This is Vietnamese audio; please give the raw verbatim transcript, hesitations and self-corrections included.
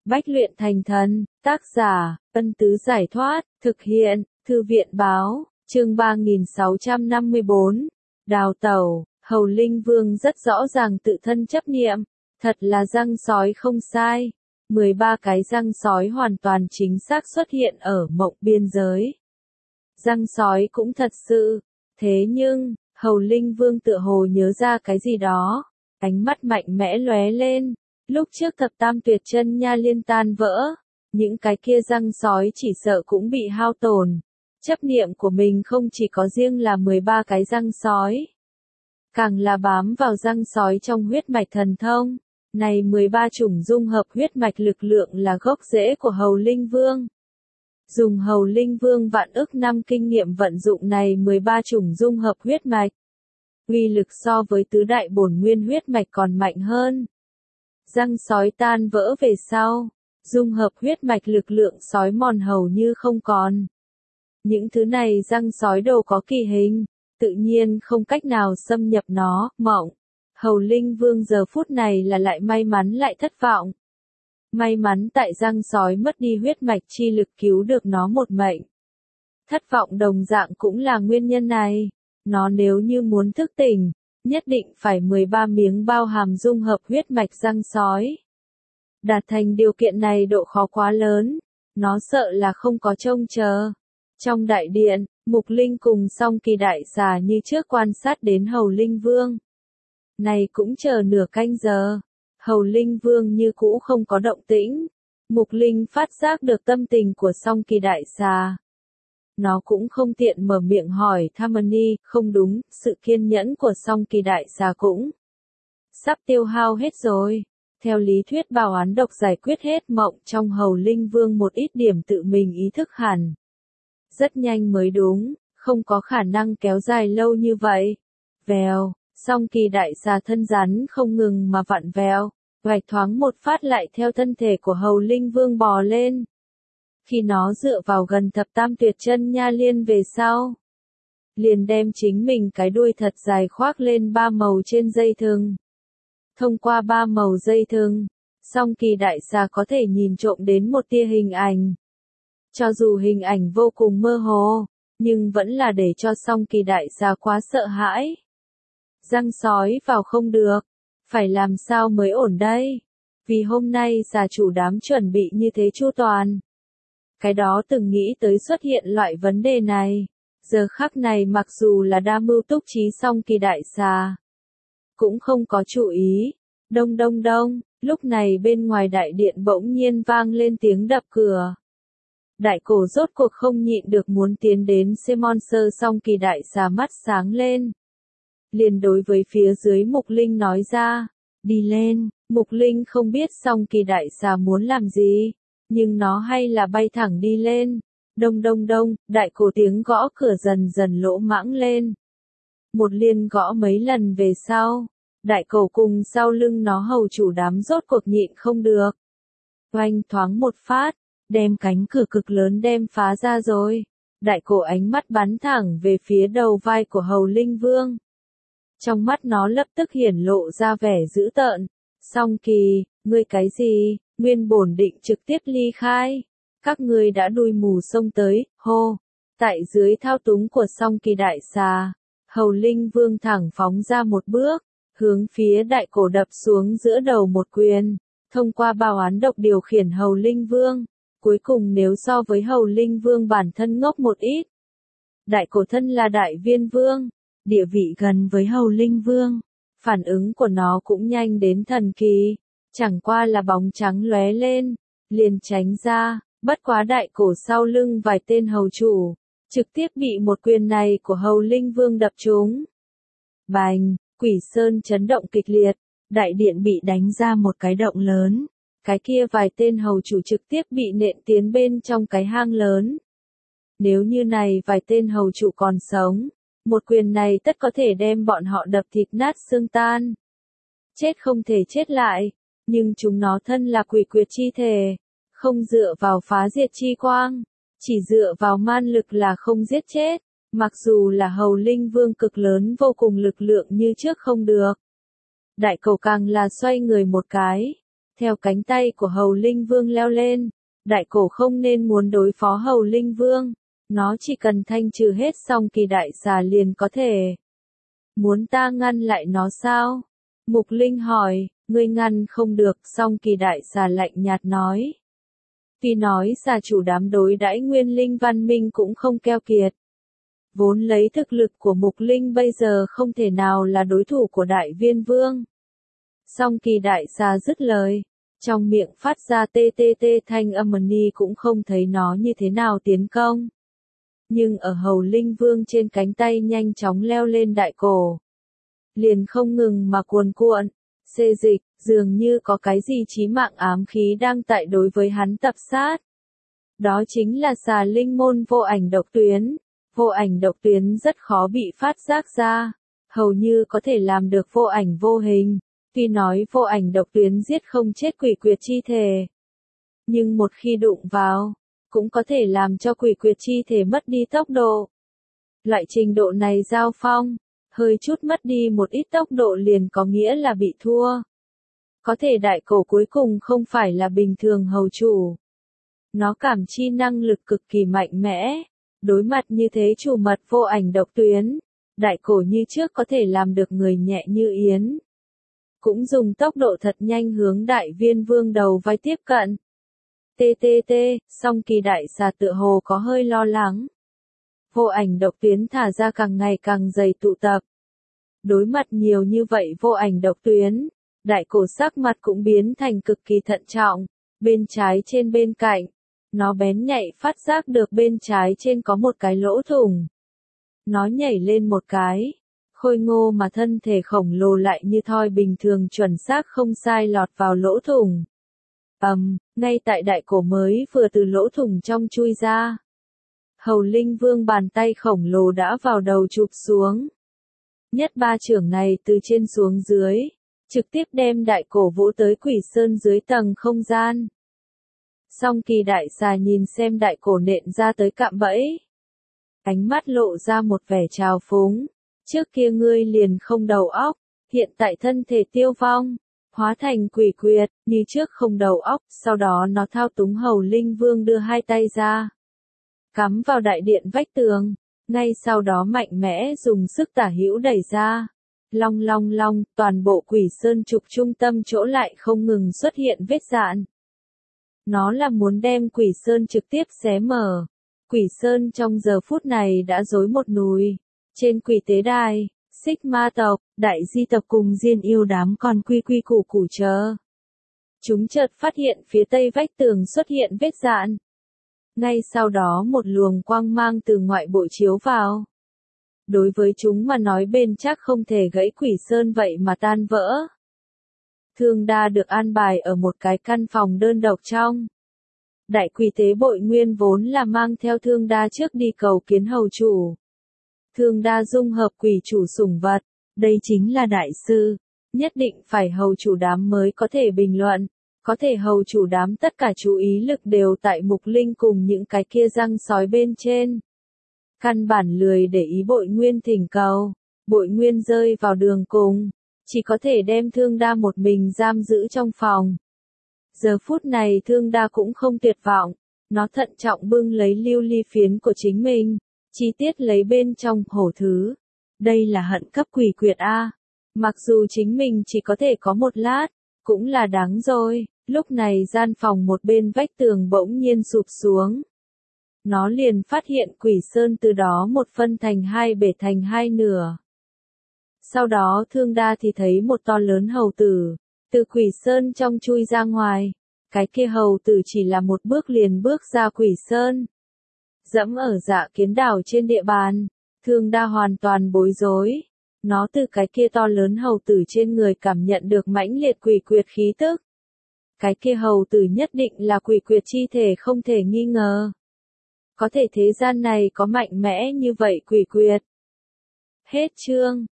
Bách luyện thành thần, tác giả, Ân Tứ Giải Thoát, thực hiện, Thư viện Báo, chương ba nghìn sáu trăm năm mươi bốn, Đào Tẩu, Hầu Linh Vương rất rõ ràng tự thân chấp niệm, thật là răng sói không sai, mười ba cái răng sói hoàn toàn chính xác xuất hiện ở mộng biên giới. Răng sói cũng thật sự, thế nhưng, Hầu Linh Vương tựa hồ nhớ ra cái gì đó, ánh mắt mạnh mẽ lóe lên. Lúc trước thập tam tuyệt chân nha liên tan vỡ, những cái kia răng sói chỉ sợ cũng bị hao tổn. Chấp niệm của mình không chỉ có riêng là mười ba cái răng sói, càng là bám vào răng sói trong huyết mạch thần thông. Này mười ba chủng dung hợp huyết mạch lực lượng là gốc rễ của Hầu Linh Vương. Dùng Hầu Linh Vương vạn ức năm kinh nghiệm vận dụng này mười ba chủng dung hợp huyết mạch, uy lực so với tứ đại bổn nguyên huyết mạch còn mạnh hơn. Răng sói tan vỡ về sau, dung hợp huyết mạch lực lượng sói mòn hầu như không còn. Những thứ này răng sói đồ có kỳ hình, tự nhiên không cách nào xâm nhập nó, mộng. Hầu Linh Vương giờ phút này là lại may mắn lại thất vọng. May mắn tại răng sói mất đi huyết mạch chi lực cứu được nó một mệnh. Thất vọng đồng dạng cũng là nguyên nhân này. Nó nếu như muốn thức tỉnh, nhất định phải mười ba miếng bao hàm dung hợp huyết mạch răng sói. Đạt thành điều kiện này độ khó quá lớn, nó sợ là không có trông chờ. Trong đại điện, Mục Linh cùng Song Kỳ đại xà như trước quan sát đến Hầu Linh Vương. Này cũng chờ nửa canh giờ, Hầu Linh Vương như cũ không có động tĩnh. Mục Linh phát giác được tâm tình của Song Kỳ đại xà. Nó cũng không tiện mở miệng hỏi Thamani, không đúng, sự kiên nhẫn của Song Kỳ đại xà cũng sắp tiêu hao hết rồi. Theo lý thuyết bảo án độc giải quyết hết mộng trong Hầu Linh Vương một ít điểm tự mình ý thức hẳn. Rất nhanh mới đúng, không có khả năng kéo dài lâu như vậy. Vèo, Song Kỳ đại xà thân rắn không ngừng mà vặn vẹo, vạch thoáng một phát lại theo thân thể của Hầu Linh Vương bò lên. Khi nó dựa vào gần thập tam tuyệt chân nha liên về sau, liền đem chính mình cái đuôi thật dài khoác lên ba màu trên dây thừng. Thông qua ba màu dây thừng, Song Kỳ đại xà có thể nhìn trộm đến một tia hình ảnh. Cho dù hình ảnh vô cùng mơ hồ, nhưng vẫn là để cho Song Kỳ đại xà quá sợ hãi. Răng sói vào không được, phải làm sao mới ổn đây? Vì hôm nay xà chủ đám chuẩn bị như thế chu toàn. Cái đó từng nghĩ tới xuất hiện loại vấn đề này. Giờ khắc này mặc dù là đa mưu túc trí Song Kỳ đại xà, cũng không có chú ý. Đông đông đông, lúc này bên ngoài đại điện bỗng nhiên vang lên tiếng đập cửa. Đại cổ rốt cuộc không nhịn được muốn tiến đến xem monster. Song Kỳ đại xà mắt sáng lên. Liền đối với phía dưới Mục Linh nói ra, đi lên. Mục Linh không biết Song Kỳ đại xà muốn làm gì, nhưng nó hay là bay thẳng đi lên. Đông đông đông, đại cổ tiếng gõ cửa dần dần lỗ mãng lên. Một liên gõ mấy lần về sau, đại cổ cùng sau lưng nó hầu chủ đám rốt cuộc nhịn không được. Oanh thoáng một phát, đem cánh cửa cực lớn đem phá ra rồi. Đại cổ ánh mắt bắn thẳng về phía đầu vai của Hầu Linh Vương. Trong mắt nó lập tức hiển lộ ra vẻ dữ tợn. Song Kỳ, ngươi cái gì? Nguyên bổn định trực tiếp ly khai. Các ngươi đã đuôi mù xông tới, hô. Tại dưới thao túng của Song Kỳ đại xà, Hầu Linh Vương thẳng phóng ra một bước, hướng phía đại cổ đập xuống giữa đầu một quyền. Thông qua bảo án độc điều khiển Hầu Linh Vương. Cuối cùng nếu so với Hầu Linh Vương bản thân ngốc một ít. Đại cổ thân là đại viên vương, địa vị gần với Hầu Linh Vương. Phản ứng của nó cũng nhanh đến thần kỳ. Chẳng qua là bóng trắng lóe lên, liền tránh ra, bất quá đại cổ sau lưng vài tên hầu chủ, trực tiếp bị một quyền này của Hầu Linh Vương đập trúng. Bành, Quỷ Sơn chấn động kịch liệt, đại điện bị đánh ra một cái động lớn, cái kia vài tên hầu chủ trực tiếp bị nện tiến bên trong cái hang lớn. Nếu như này vài tên hầu chủ còn sống, một quyền này tất có thể đem bọn họ đập thịt nát xương tan. Chết không thể chết lại. Nhưng chúng nó thân là quỷ quyệt chi thể, không dựa vào phá diệt chi quang, chỉ dựa vào man lực là không giết chết, mặc dù là Hầu Linh Vương cực lớn vô cùng lực lượng như trước không được. Đại cổ càng là xoay người một cái, theo cánh tay của Hầu Linh Vương leo lên. Đại cổ không nên muốn đối phó Hầu Linh Vương, nó chỉ cần thanh trừ hết Song Kỳ đại xà liền có thể. Muốn ta ngăn lại nó sao? Mục Linh hỏi, ngươi ngăn không được. Song Kỳ đại xà lạnh nhạt nói. Tuy nói xà chủ đám đối đãi Nguyên Linh văn minh cũng không keo kiệt. Vốn lấy thực lực của Mục Linh bây giờ không thể nào là đối thủ của Đại Viên Vương. Song Kỳ đại xà dứt lời, trong miệng phát ra tê tê tê thanh âm ni cũng không thấy nó như thế nào tiến công. Nhưng ở Hầu Linh Vương trên cánh tay nhanh chóng leo lên đại cổ. Liền không ngừng mà cuồn cuộn, xê dịch, dường như có cái gì chí mạng ám khí đang tại đối với hắn tập sát. Đó chính là xà linh môn vô ảnh độc tuyến. Vô ảnh độc tuyến rất khó bị phát giác ra, hầu như có thể làm được vô ảnh vô hình. Tuy nói vô ảnh độc tuyến giết không chết quỷ quyệt chi thể, nhưng một khi đụng vào, cũng có thể làm cho quỷ quyệt chi thể mất đi tốc độ. Loại trình độ này giao phong, hơi chút mất đi một ít tốc độ liền có nghĩa là bị thua. Có thể đại cổ cuối cùng không phải là bình thường hầu chủ. Nó cảm chi năng lực cực kỳ mạnh mẽ. Đối mặt như thế chủ mật vô ảnh độc tuyến, đại cổ như trước có thể làm được người nhẹ như yến. Cũng dùng tốc độ thật nhanh hướng Đại Viên Vương đầu vai tiếp cận. Tê tê tê, Song Kỳ đại xà tựa hồ có hơi lo lắng. Vô ảnh độc tuyến thả ra càng ngày càng dày tụ tập. Đối mặt nhiều như vậy vô ảnh độc tuyến, đại cổ sắc mặt cũng biến thành cực kỳ thận trọng, bên trái trên bên cạnh. Nó bén nhạy phát giác được bên trái trên có một cái lỗ thủng. Nó nhảy lên một cái. Khôi ngô mà thân thể khổng lồ lại như thoi bình thường chuẩn xác không sai lọt vào lỗ thủng. Ầm, um, ngay tại đại cổ mới vừa từ lỗ thủng trong chui ra. Hầu Linh Vương bàn tay khổng lồ đã vào đầu chụp xuống. Nhất ba chưởng này từ trên xuống dưới, trực tiếp đem đại cổ vỗ tới Quỷ Sơn dưới tầng không gian. Song Kỳ đại xà nhìn xem đại cổ nện ra tới cạm bẫy. Ánh mắt lộ ra một vẻ trào phúng. Trước kia ngươi liền không đầu óc, hiện tại thân thể tiêu vong, hóa thành quỷ quyệt, như trước không đầu óc, sau đó nó thao túng Hầu Linh Vương đưa hai tay ra. Cắm vào đại điện vách tường, ngay sau đó mạnh mẽ dùng sức tả hữu đẩy ra. Long long long, toàn bộ Quỷ Sơn trục trung tâm chỗ lại không ngừng xuất hiện vết dạn. Nó là muốn đem Quỷ Sơn trực tiếp xé mở. Quỷ Sơn trong giờ phút này đã rối một nùi. Trên quỷ tế đài, Xích Ma tộc, Đại Di tộc cùng Diên Yêu đám còn quy quy củ củ chờ. Chúng chợt phát hiện phía tây vách tường xuất hiện vết dạn. Ngay sau đó một luồng quang mang từ ngoại bộ chiếu vào. Đối với chúng mà nói bền chắc không thể gãy Quỷ Sơn vậy mà tan vỡ. Thương đa được an bài ở một cái căn phòng đơn độc trong. Đại quỷ tế Bội Nguyên vốn là mang theo thương đa trước đi cầu kiến hầu chủ. Thương đa dung hợp quỷ chủ sủng vật, đây chính là đại sư, nhất định phải hầu chủ đám mới có thể bình luận, có thể hầu chủ đám tất cả chú ý lực đều tại Mục Linh cùng những cái kia răng sói bên trên. Căn bản lười để ý Bội Nguyên thỉnh cầu, Bội Nguyên rơi vào đường cùng, chỉ có thể đem thương đa một mình giam giữ trong phòng. Giờ phút này thương đa cũng không tuyệt vọng, nó thận trọng bưng lấy lưu ly phiến của chính mình. Chi tiết lấy bên trong hổ thứ. Đây là hận cấp quỷ quyệt A. Mặc dù chính mình chỉ có thể có một lát, cũng là đáng rồi. Lúc này gian phòng một bên vách tường bỗng nhiên sụp xuống. Nó liền phát hiện Quỷ Sơn từ đó một phân thành hai bể thành hai nửa. Sau đó thương đa thì thấy một to lớn hầu tử, từ Quỷ Sơn trong chui ra ngoài. Cái kia hầu tử chỉ là một bước liền bước ra Quỷ Sơn. Dẫm ở Dạ Kiến đảo trên địa bàn, thương đa hoàn toàn bối rối. Nó từ cái kia to lớn hầu tử trên người cảm nhận được mãnh liệt quỷ quyệt khí tức. Cái kia hầu tử nhất định là quỷ quyệt chi thể không thể nghi ngờ. Có thể thế gian này có mạnh mẽ như vậy quỷ quyệt. Hết chương.